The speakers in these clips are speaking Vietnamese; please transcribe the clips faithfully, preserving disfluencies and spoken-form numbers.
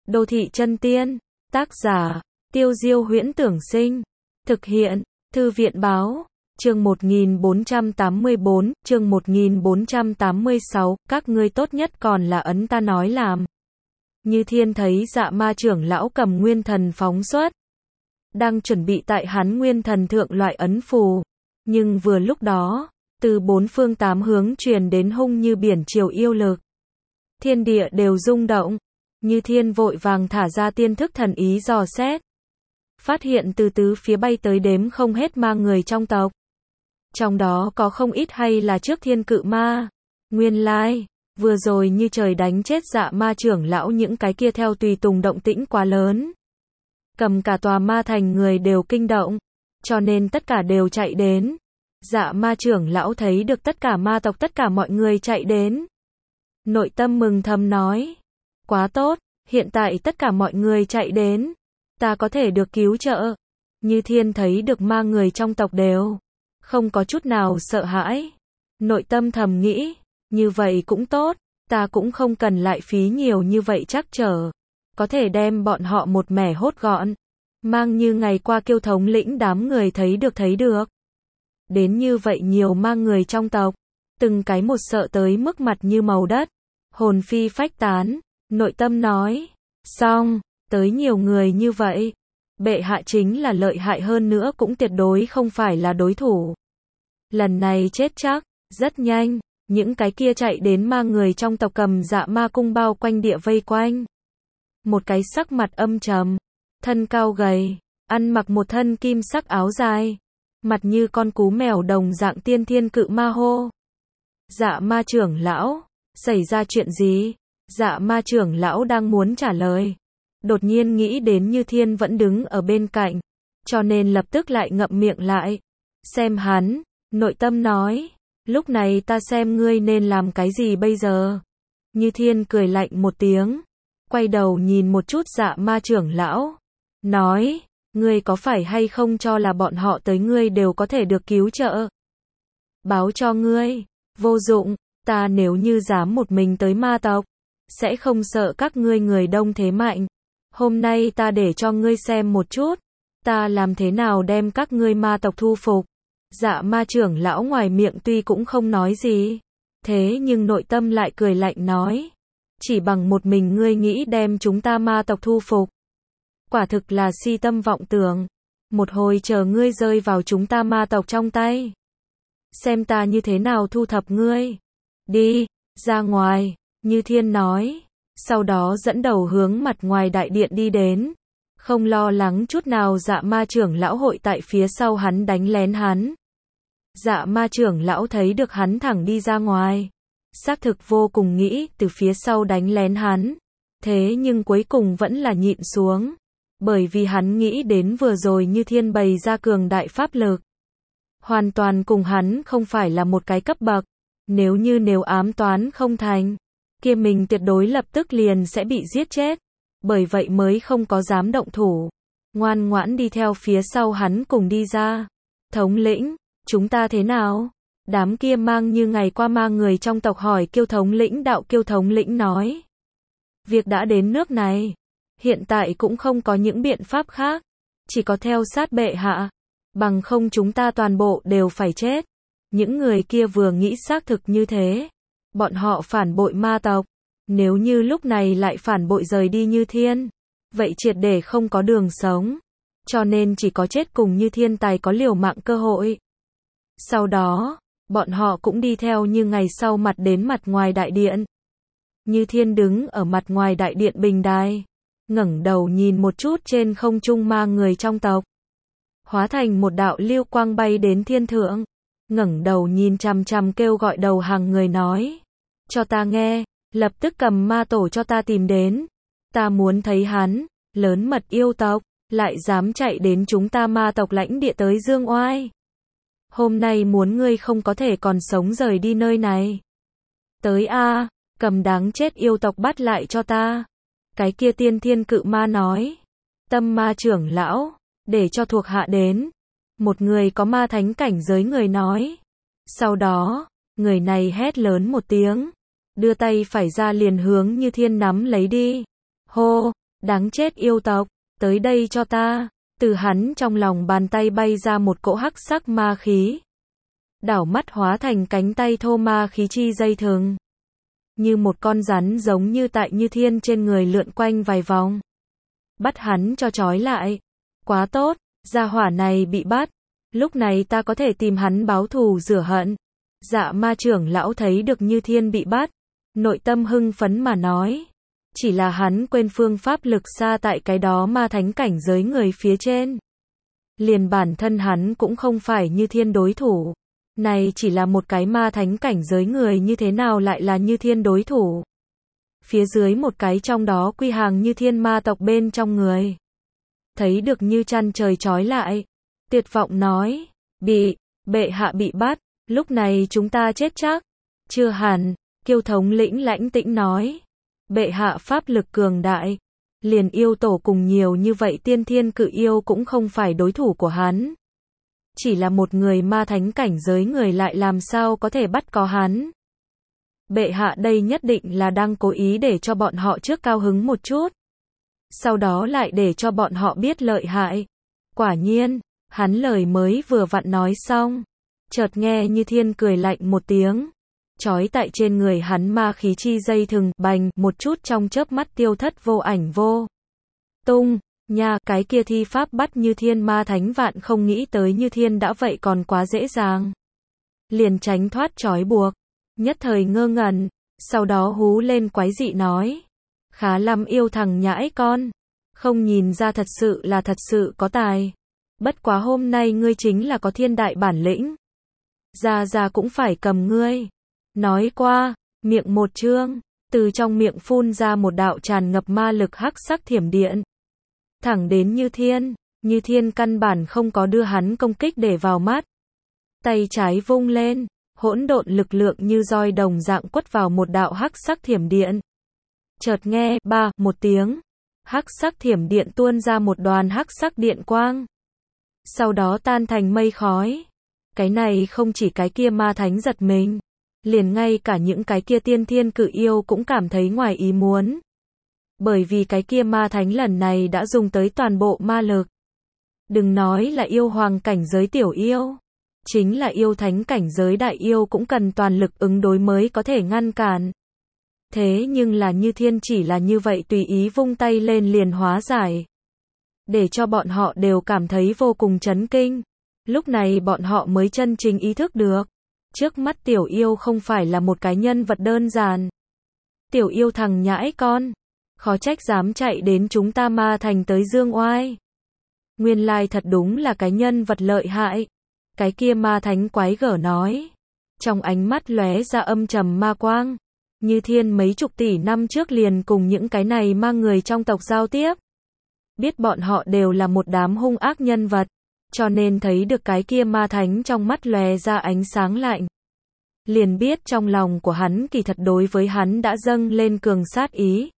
Đô thị chân tiên, tác giả, Tiêu Diêu Huyễn Tưởng Sinh, thực hiện, Thư viện Báo, chương một nghìn bốn trăm tám mươi bốn, chương một nghìn bốn trăm tám mươi sáu, các ngươi tốt nhất còn là ấn ta nói làm. Như Thiên thấy Dạ Ma trưởng lão cầm nguyên thần phóng xuất, đang chuẩn bị tại hắn nguyên thần thượng loại ấn phù, nhưng vừa lúc đó, từ bốn phương tám hướng truyền đến hung như biển triều yêu lực. Thiên địa đều rung động, Như Thiên vội vàng thả ra tiên thức thần ý dò xét. Phát hiện từ tứ phía bay tới đếm không hết ma người trong tộc. Trong đó có không ít hay là trước thiên cự ma. Nguyên lai, vừa rồi như trời đánh chết Dạ Ma trưởng lão những cái kia theo tùy tùng động tĩnh quá lớn. Cầm cả tòa ma thành người đều kinh động, cho nên tất cả đều chạy đến. Dạ Ma trưởng lão thấy được tất cả ma tộc tất cả mọi người chạy đến. Nội tâm mừng thầm nói, quá tốt, hiện tại tất cả mọi người chạy đến, ta có thể được cứu trợ. Như Thiên thấy được ma người trong tộc đều không có chút nào sợ hãi. Nội tâm thầm nghĩ, như vậy cũng tốt, ta cũng không cần lại phí nhiều như vậy chắc trở, có thể đem bọn họ một mẻ hốt gọn. Mang như ngày qua Kiêu thống lĩnh đám người thấy được thấy được. Đến như vậy nhiều ma người trong tộc, từng cái một sợ tới mức mặt như màu đất, hồn phi phách tán, nội tâm nói, xong, tới nhiều người như vậy, bệ hạ chính là lợi hại hơn nữa cũng tuyệt đối không phải là đối thủ. Lần này chết chắc, rất nhanh, những cái kia chạy đến ma người trong tộc cầm Dạ Ma cung bao quanh địa vây quanh. Một cái sắc mặt âm trầm, thân cao gầy, ăn mặc một thân kim sắc áo dài, mặt như con cú mèo đồng dạng tiên thiên cự ma hô. Dạ Ma trưởng lão, xảy ra chuyện gì? Dạ Ma trưởng lão đang muốn trả lời, đột nhiên nghĩ đến Như Thiên vẫn đứng ở bên cạnh, cho nên lập tức lại ngậm miệng lại. Xem hắn, nội tâm nói, lúc này ta xem ngươi nên làm cái gì bây giờ? Như Thiên cười lạnh một tiếng, quay đầu nhìn một chút Dạ Ma trưởng lão, nói, ngươi có phải hay không cho là bọn họ tới ngươi đều có thể được cứu trợ? Báo cho ngươi, vô dụng, ta nếu như dám một mình tới ma tộc, sẽ không sợ các ngươi người đông thế mạnh. Hôm nay ta để cho ngươi xem một chút, ta làm thế nào đem các ngươi ma tộc thu phục. Dạ Ma trưởng lão ngoài miệng tuy cũng không nói gì, thế nhưng nội tâm lại cười lạnh nói, chỉ bằng một mình ngươi nghĩ đem chúng ta ma tộc thu phục, quả thực là si tâm vọng tưởng. Một hồi chờ ngươi rơi vào chúng ta ma tộc trong tay, xem ta như thế nào thu thập ngươi. Đi, ra ngoài, Như Thiên nói, sau đó dẫn đầu hướng mặt ngoài đại điện đi đến, không lo lắng chút nào Dạ Ma trưởng lão hội tại phía sau hắn đánh lén hắn. Dạ Ma trưởng lão thấy được hắn thẳng đi ra ngoài, xác thực vô cùng nghĩ từ phía sau đánh lén hắn, thế nhưng cuối cùng vẫn là nhịn xuống, bởi vì hắn nghĩ đến vừa rồi Như Thiên bày ra cường đại pháp lực, hoàn toàn cùng hắn không phải là một cái cấp bậc, nếu như nếu ám toán không thành, kia mình tuyệt đối lập tức liền sẽ bị giết chết, bởi vậy mới không có dám động thủ, ngoan ngoãn đi theo phía sau hắn cùng đi ra. Thống lĩnh, chúng ta thế nào? Đám kia mang như ngày qua ma người trong tộc hỏi Kiêu thống lĩnh. Đạo Kiêu thống lĩnh nói, việc đã đến nước này, hiện tại cũng không có những biện pháp khác, chỉ có theo sát bệ hạ, bằng không chúng ta toàn bộ đều phải chết. Những người kia vừa nghĩ xác thực như thế, bọn họ phản bội ma tộc, nếu như lúc này lại phản bội rời đi Như Thiên, vậy triệt để không có đường sống, cho nên chỉ có chết cùng Như Thiên tài có liều mạng cơ hội. Sau đó, bọn họ cũng đi theo như ngày sau mặt đến mặt ngoài đại điện. Như Thiên đứng ở mặt ngoài đại điện bình đài, ngẩng đầu nhìn một chút trên không trung ma người trong tộc, hóa thành một đạo lưu quang bay đến thiên thượng, ngẩng đầu nhìn chằm chằm kêu gọi đầu hàng người nói, cho ta nghe, lập tức cầm ma tổ cho ta tìm đến, ta muốn thấy hắn, lớn mật yêu tộc, lại dám chạy đến chúng ta ma tộc lãnh địa tới dương oai. Hôm nay muốn ngươi không có thể còn sống rời đi nơi này. Tới a, cầm đáng chết yêu tộc bắt lại cho ta. Cái kia tiên thiên cự ma nói, Tâm Ma trưởng lão, để cho thuộc hạ đến. Một người có ma thánh cảnh giới người nói. Sau đó, người này hét lớn một tiếng, đưa tay phải ra liền hướng Như Thiên nắm lấy đi. Hô, Đáng chết yêu tộc, tới đây cho ta. Từ hắn trong lòng bàn tay bay ra một cỗ hắc sắc ma khí. Đảo mắt hóa thành cánh tay thô ma khí chi dây thừng. Như một con rắn giống như tại Như Thiên trên người lượn quanh vài vòng. Bắt hắn cho trói lại. Quá tốt, gia hỏa này bị bắt. Lúc này ta có thể tìm hắn báo thù rửa hận. Dạ ma trưởng lão thấy được Như Thiên bị bắt. Nội tâm hưng phấn mà nói. Chỉ là hắn quên phương pháp lực xa tại cái đó ma thánh cảnh giới người phía trên. Liền bản thân hắn cũng không phải Như Thiên đối thủ. Này chỉ là một cái ma thánh cảnh giới người như thế nào lại là Như Thiên đối thủ. Phía dưới một cái trong đó quy hàng Như Thiên ma tộc bên trong người. Thấy được như chăn trời trói lại. Tuyệt vọng nói. Bị, bệ hạ bị bắt. Lúc này chúng ta chết chắc. Chưa hẳn, Kiêu thống lĩnh lãnh tĩnh nói. Bệ hạ pháp lực cường đại. Liền yêu tổ cùng nhiều như vậy tiên thiên cự yêu cũng không phải đối thủ của hắn. Chỉ là một người ma thánh cảnh giới người lại làm sao có thể bắt có hắn. Bệ hạ đây nhất định là đang cố ý để cho bọn họ trước cao hứng một chút. Sau đó lại để cho bọn họ biết lợi hại. Quả nhiên, hắn lời mới vừa vặn nói xong. Chợt nghe Như Thiên cười lạnh một tiếng. Chói tại trên người hắn ma khí chi dây thừng, bành, một chút trong chớp mắt tiêu thất vô ảnh vô tung. Nha, cái kia thi pháp bắt Như Thiên ma thánh vạn không nghĩ tới Như Thiên đã vậy còn quá dễ dàng. Liền tránh thoát trói buộc. Nhất thời ngơ ngẩn, sau đó hú lên quái dị nói. Khá lắm yêu thằng nhãi con. Không nhìn ra thật sự là thật sự có tài. Bất quá hôm nay ngươi chính là có thiên đại bản lĩnh. Ra ra cũng phải cầm ngươi. Nói qua, miệng một chương, từ trong miệng phun ra một đạo tràn ngập ma lực hắc sắc thiểm điện. Thẳng đến Như Thiên, Như Thiên căn bản không có đưa hắn công kích để vào mắt. Tay trái vung lên, hỗn độn lực lượng như roi đồng dạng quất vào một đạo hắc sắc thiểm điện. Chợt nghe, ba, một tiếng, hắc sắc thiểm điện tuôn ra một đoàn hắc sắc điện quang. Sau đó tan thành mây khói. Cái này không chỉ cái kia ma thánh giật mình. Liền ngay cả những cái kia tiên thiên cự yêu cũng cảm thấy ngoài ý muốn. Bởi vì cái kia ma thánh lần này đã dùng tới toàn bộ ma lực. Đừng nói là yêu hoàng cảnh giới tiểu yêu. Chính là yêu thánh cảnh giới đại yêu cũng cần toàn lực ứng đối mới có thể ngăn cản. Thế nhưng là Như Thiên chỉ là như vậy tùy ý vung tay lên liền hóa giải. Để cho bọn họ đều cảm thấy vô cùng chấn kinh. Lúc này bọn họ mới chân chính ý thức được. Trước mắt tiểu yêu không phải là một cái nhân vật đơn giản. Tiểu yêu thằng nhãi con. Khó trách dám chạy đến chúng ta ma thành tới dương oai. Nguyên lai thật đúng là cái nhân vật lợi hại. Cái kia ma thánh quái gở nói. Trong ánh mắt lóe ra âm trầm ma quang. Như Thiên mấy chục tỷ năm trước liền cùng những cái này mang người trong tộc giao tiếp. Biết bọn họ đều là một đám hung ác nhân vật. Cho nên thấy được cái kia ma thánh trong mắt lóe ra ánh sáng lạnh. Liền biết trong lòng của hắn kỳ thật đối với hắn đã dâng lên cường sát ý.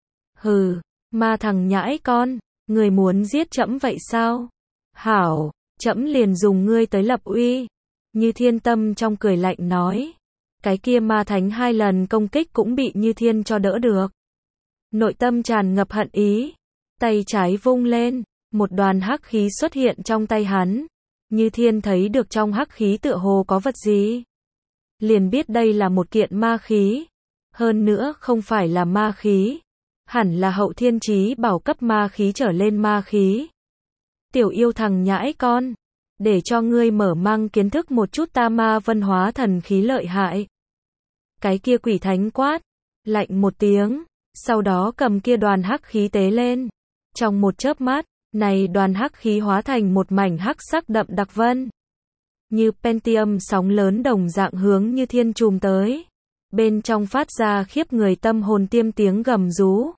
Hừ, ma thằng nhãi con, người muốn giết trẫm vậy sao? Hảo, trẫm liền dùng ngươi tới lập uy. Như Thiên tâm trong cười lạnh nói. Cái kia ma thánh hai lần công kích cũng bị Như Thiên cho đỡ được. Nội tâm tràn ngập hận ý. Tay trái vung lên, một đoàn hắc khí xuất hiện trong tay hắn. Như Thiên thấy được trong hắc khí tựa hồ có vật gì. Liền biết đây là một kiện ma khí. Hơn nữa không phải là ma khí. Hẳn là hậu thiên chí bảo cấp ma khí trở lên ma khí. Tiểu yêu thằng nhãi con. Để cho ngươi mở mang kiến thức một chút ta ma vân hóa thần khí lợi hại. Cái kia quỷ thánh quát. Lạnh một tiếng. Sau đó cầm kia đoàn hắc khí tế lên. Trong một chớp mắt, này đoàn hắc khí hóa thành một mảnh hắc sắc đậm đặc vân. Như Pentium sóng lớn đồng dạng hướng Như Thiên trùm tới. Bên trong phát ra khiếp người tâm hồn tiêm tiếng gầm rú.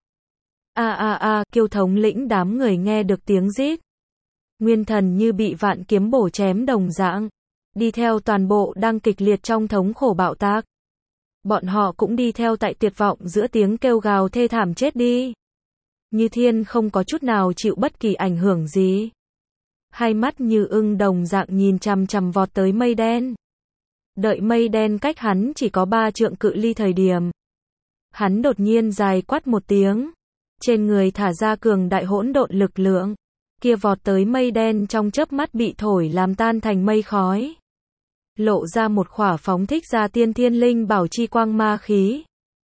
A a a, Kiêu thống lĩnh đám người nghe được tiếng rít. Nguyên thần như bị vạn kiếm bổ chém đồng dạng. Đi theo toàn bộ đang kịch liệt trong thống khổ bạo tạc. Bọn họ cũng đi theo tại tuyệt vọng giữa tiếng kêu gào thê thảm chết đi. Như Thiên không có chút nào chịu bất kỳ ảnh hưởng gì. Hai mắt như ưng đồng dạng nhìn chằm chằm vọt tới mây đen. Đợi mây đen cách hắn chỉ có ba trượng cự ly thời điểm. Hắn đột nhiên dài quát một tiếng. trên người thả ra cường đại hỗn độn lực lượng, kia vọt tới mây đen trong chớp mắt bị thổi làm tan thành mây khói. Lộ ra một khỏa phóng thích ra tiên thiên linh bảo chi quang ma khí.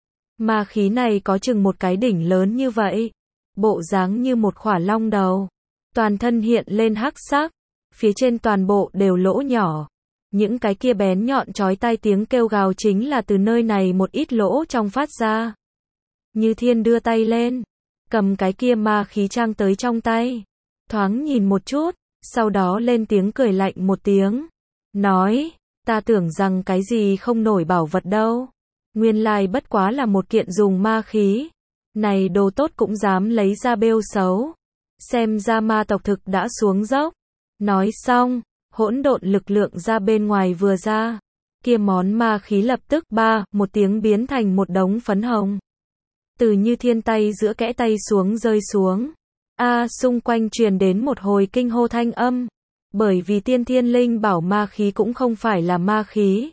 Ma khí này có chừng một cái đỉnh lớn như vậy, bộ dáng như một khỏa long đầu, toàn thân hiện lên hắc sắc, phía trên toàn bộ đều lỗ nhỏ. Những cái kia bén nhọn chói tai tiếng kêu gào chính là từ nơi này một ít lỗ trong phát ra. Như Thiên đưa tay lên, cầm cái kia ma khí trang tới trong tay, thoáng nhìn một chút, sau đó lên tiếng cười lạnh một tiếng, nói, ta tưởng rằng cái gì không nổi bảo vật đâu, nguyên lai bất quá là một kiện dùng ma khí, này đồ tốt cũng dám lấy ra bêu xấu, xem ra ma tộc thực đã xuống dốc. Nói xong, hỗn độn lực lượng ra bên ngoài vừa ra, kia món ma khí lập tức ba, một tiếng biến thành một đống phấn hồng. Từ Như Thiên tay giữa kẽ tay xuống rơi xuống. A, xung quanh truyền đến một hồi kinh hô thanh âm, bởi vì tiên thiên linh bảo ma khí cũng không phải là ma khí.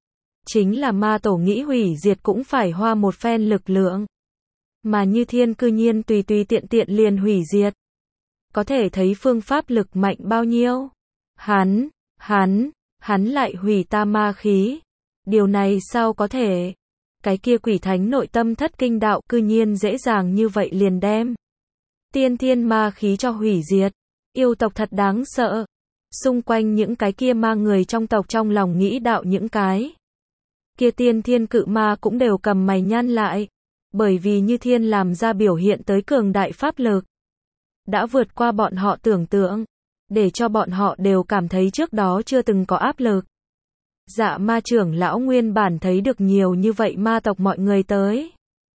Chính là ma tổ nghĩ hủy diệt cũng phải hoa một phen lực lượng. Mà Như Thiên cư nhiên tùy tùy tiện tiện liền hủy diệt. Có thể thấy phương pháp lực mạnh bao nhiêu. Hắn, hắn, hắn lại hủy ta ma khí. Điều này sao có thể? Cái kia quỷ thánh nội tâm thất kinh đạo cư nhiên dễ dàng như vậy liền đem tiên thiên ma khí cho hủy diệt. Yêu tộc thật đáng sợ. Xung quanh những cái kia ma người trong tộc trong lòng nghĩ đạo những cái kia tiên thiên cự ma cũng đều cầm mày nhăn lại. Bởi vì Như Thiên làm ra biểu hiện tới cường đại pháp lực, đã vượt qua bọn họ tưởng tượng, để cho bọn họ đều cảm thấy trước đó chưa từng có áp lực. Dạ ma trưởng lão nguyên bản thấy được nhiều như vậy ma tộc mọi người tới,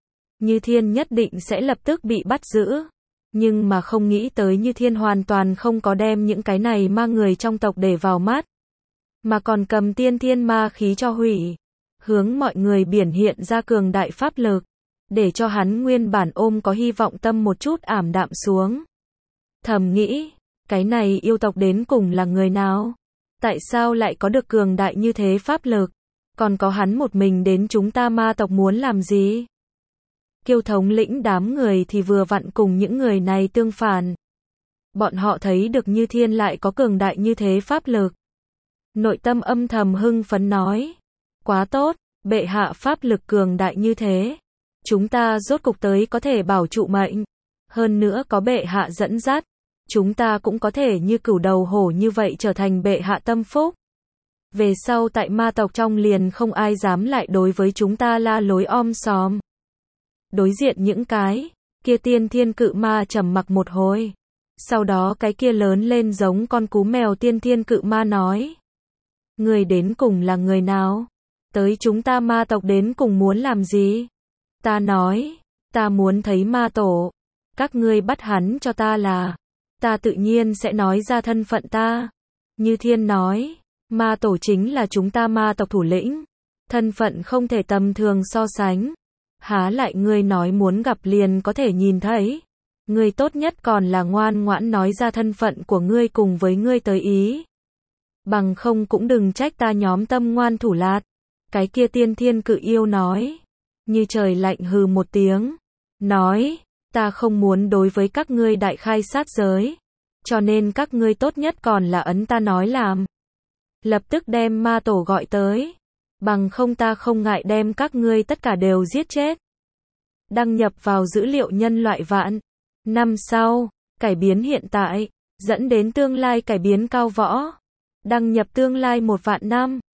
Như Thiên nhất định sẽ lập tức bị bắt giữ. Nhưng mà không nghĩ tới Như Thiên hoàn toàn không có đem những cái này ma người trong tộc để vào mắt, mà còn cầm tiên thiên ma khí cho hủy, hướng mọi người biển hiện ra cường đại pháp lực, để cho hắn nguyên bản ôm có hy vọng tâm một chút ảm đạm xuống. Thầm nghĩ, cái này yêu tộc đến cùng là người nào? Tại sao lại có được cường đại như thế pháp lực? Còn có hắn một mình đến chúng ta ma tộc muốn làm gì? Kiêu thống lĩnh đám người thì vừa vặn cùng những người này tương phản. Bọn họ thấy được Như Thiên lại có cường đại như thế pháp lực. Nội tâm âm thầm hưng phấn nói. Quá tốt, bệ hạ pháp lực cường đại như thế. Chúng ta rốt cục tới có thể bảo trụ mệnh. Hơn nữa có bệ hạ dẫn dắt. Chúng ta cũng có thể như cửu đầu hổ như vậy trở thành bệ hạ tâm phúc. Về sau tại ma tộc trong liền không ai dám lại đối với chúng ta la lối om sòm. Đối diện những cái kia tiên thiên cự ma trầm mặc một hồi. Sau đó cái kia lớn lên giống con cú mèo tiên thiên cự ma nói. Người đến cùng là người nào? Tới chúng ta ma tộc đến cùng muốn làm gì? Ta nói, ta muốn thấy ma tổ. Các ngươi bắt hắn cho ta là, ta tự nhiên sẽ nói ra thân phận ta. Như Thiên nói, ma tổ chính là chúng ta ma tộc thủ lĩnh. Thân phận không thể tầm thường so sánh. Há lại ngươi nói muốn gặp liền có thể nhìn thấy. Ngươi tốt nhất còn là ngoan ngoãn nói ra thân phận của ngươi cùng với ngươi tới ý. Bằng không cũng đừng trách ta nhóm tâm ngoan thủ lạt. Cái kia tiên thiên cự yêu nói. Như trời lạnh hừ một tiếng. Nói, ta không muốn đối với các ngươi đại khai sát giới. Cho nên các ngươi tốt nhất còn là ấn ta nói làm. Lập tức đem ma tổ gọi tới. Bằng không ta không ngại đem các ngươi tất cả đều giết chết. Đăng nhập vào dữ liệu nhân loại vạn năm sau, cải biến hiện tại, dẫn đến tương lai cải biến cao võ. Đăng nhập tương lai một vạn năm.